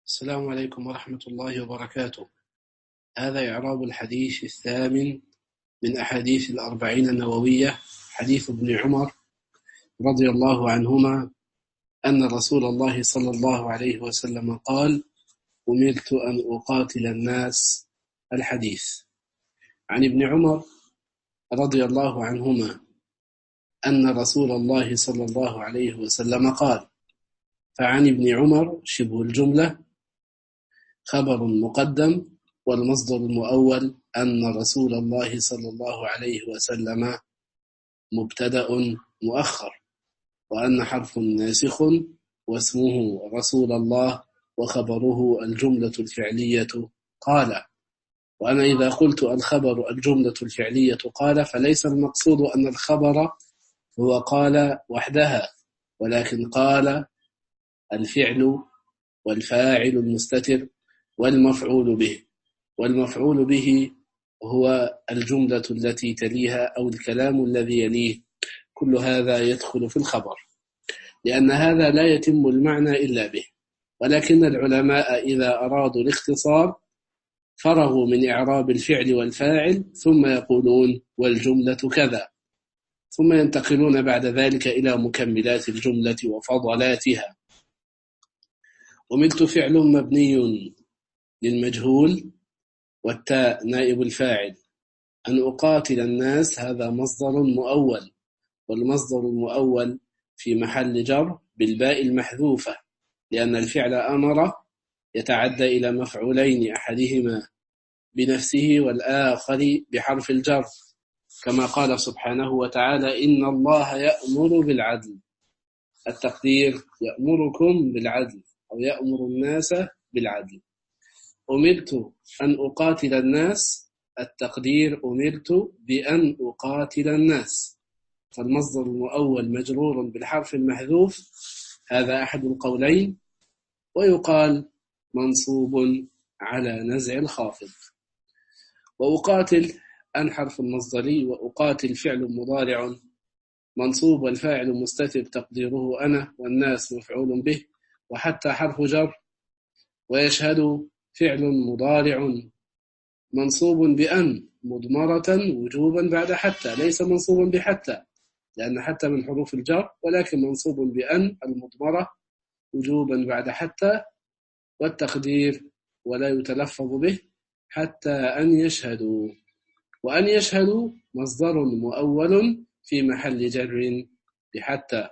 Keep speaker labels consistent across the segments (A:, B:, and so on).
A: السلام عليكم ورحمة الله وبركاته. هذا إعراب الحديث الثامن من أحاديث الأربعين النووية، حديث ابن عمر رضي الله عنهما أن رسول الله صلى الله عليه وسلم قال: أمرت أن أقاتل الناس. الحديث عن ابن عمر رضي الله عنهما أن رسول الله صلى الله عليه وسلم قال. فعن ابن عمر شبه الجملة خبر مقدم، والمصدر المؤول أن رسول الله صلى الله عليه وسلم مبتدأ مؤخر، وأن حرف ناسخ واسمه رسول الله وخبره الجملة الفعلية قال. وأنا إذا قلت الخبر الجملة الفعلية قال فليس المقصود أن الخبر هو قال وحدها، ولكن قال الفعل والفاعل المستتر والمفعول به، والمفعول به هو الجملة التي تليها أو الكلام الذي يليه، كل هذا يدخل في الخبر، لأن هذا لا يتم المعنى إلا به. ولكن العلماء إذا أرادوا الاختصار فرغوا من إعراب الفعل والفاعل، ثم يقولون والجملة كذا، ثم ينتقلون بعد ذلك إلى مكملات الجملة وفضلاتها. أمرت فعل مبني للمجهول، والتاء نائب الفاعل. أن أقاتل الناس هذا مصدر مؤول، والمصدر المؤول في محل جر بالباء المحذوفة، لأن الفعل أمر يتعدى إلى مفعولين، أحدهما بنفسه والآخر بحرف الجر، كما قال سبحانه وتعالى: إن الله يأمر بالعدل. التقدير يأمركم بالعدل أو يأمر الناس بالعدل. أمرت أن أقاتل الناس، التقدير أمرت بأن أقاتل الناس، فالمصدر المؤول مجرور بالحرف المحذوف، هذا أحد القولين، ويقال منصوب على نزع الخافض. وأقاتل أن حرف المصدري، وأقاتل فعل مضارع منصوب والفاعل مستتر تقديره أنا، والناس مفعول به، وحتى حرف جر. ويشهد فعل مضارع منصوب بأن مضمرة وجوبا بعد حتى، ليس منصوبا بحتى لأن حتى من حروف الجر، ولكن منصوب بأن المضمرة وجوبا بعد حتى، والتقدير ولا يتلفظ به حتى أن يشهدوا. وأن يشهدوا مصدر مؤول في محل جر بحتى.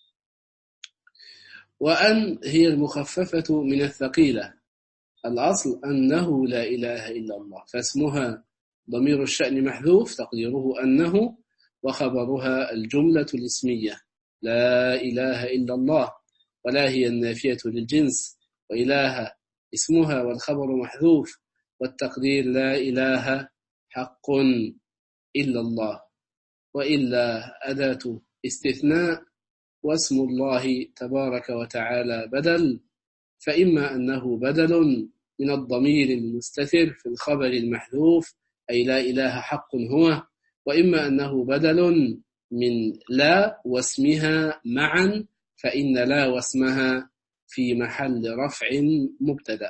A: وأن هي المخففة من الثقيلة، الأصل أنه لا إله إلا الله، فاسمها ضمير الشأن محذوف تقديره أنه، وخبرها الجملة الاسمية لا إله إلا الله، ولا هي النافية للجنس، وإله اسمها والخبر محذوف، والتقدير لا إله حق إلا الله، وإلا أداة استثناء، واسم الله تبارك وتعالى بدل، فإما أنه بدل من الضمير المستتر في الخبر المحذوف أي لا إله حق هو، وإما أنه بدل من لا واسمها معا، فإن لا واسمها في محل رفع مبتدأ.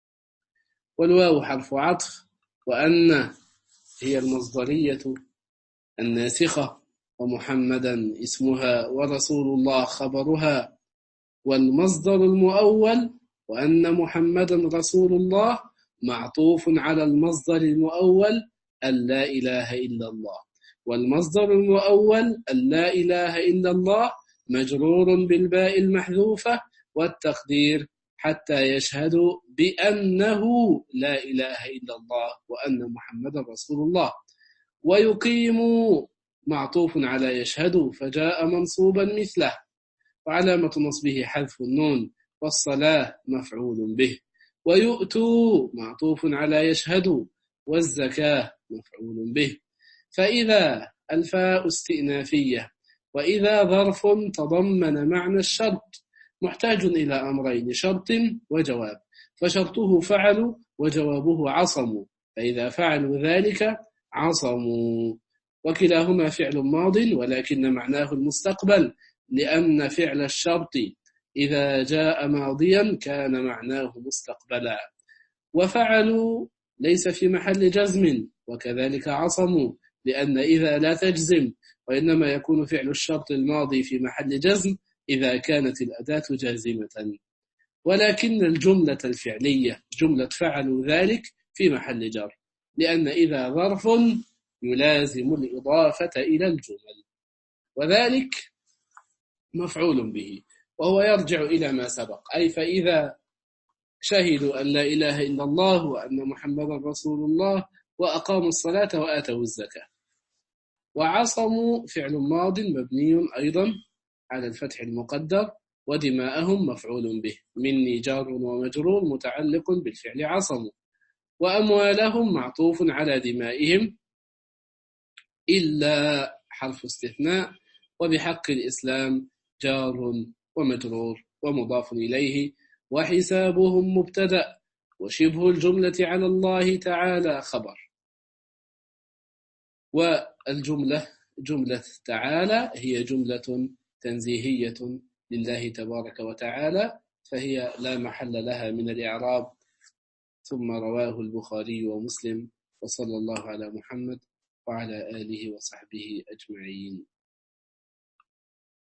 A: والواو حرف عطف، وأن هي المصدرية الناسخة، ومحمدا اسمها ورسول الله خبرها. والمصدر المؤول وأن محمدا رسول الله معطوف على المصدر المؤول لا إله إلا الله، والمصدر المؤول لا إله إلا الله مجرور بالباء المحذوفة، والتقدير حتى يشهدوا بأنه لا إله إلا الله وأن محمدا رسول الله. ويقيموا معطوف على يشهدوا فجاء منصوبا مثله، وعلامة نصبه حذف النون، والصلاة مفعول به. ويؤتوا معطوف على يشهدوا، والزكاة مفعول به. فإذا الفاء استئنافية، وإذا ظرف تضمن معنى الشرط محتاج إلى أمرين: شرط وجواب، فشرطه فعلوا وجوابه عصموا، فإذا فعلوا ذلك عصموا، وكلاهما فعل ماض ولكن معناه المستقبل، لأن فعل الشرط إذا جاء ماضيا كان معناه مستقبلا. وفعلوا ليس في محل جزم، وكذلك عصموا، لأن إذا لا تجزم، وإنما يكون فعل الشرط الماضي في محل جزم إذا كانت الأداة جازمة. ولكن الجملة الفعلية جملة فعلوا ذلك في محل جر، لأن إذا ظرف يلازم الإضافة إلى الجمل، وذلك مفعول به، وهو يرجع إلى ما سبق، أي فإذا شهدوا أن لا إله إلا الله وأن محمدا رسول الله وأقاموا الصلاة وآتوا الزكاة. وعصموا فعل ماض مبني أيضا على الفتح المقدر، ودماءهم مفعول به، مني جار ومجرور متعلق بالفعل عصموا، وأموالهم معطوف على دمائهم إلا حرف استثناء، وبحق الإسلام جار ومجرور ومضاف إليه، وحسابهم مبتدأ، وشبه الجملة على الله تعالى خبر. والجملة جملة تعالى هي جملة تنزيهية لله تبارك وتعالى، فهي لا محل لها من الإعراب. ثم رواه البخاري ومسلم، وصلى الله على محمد وعلى آله وصحبه أجمعين.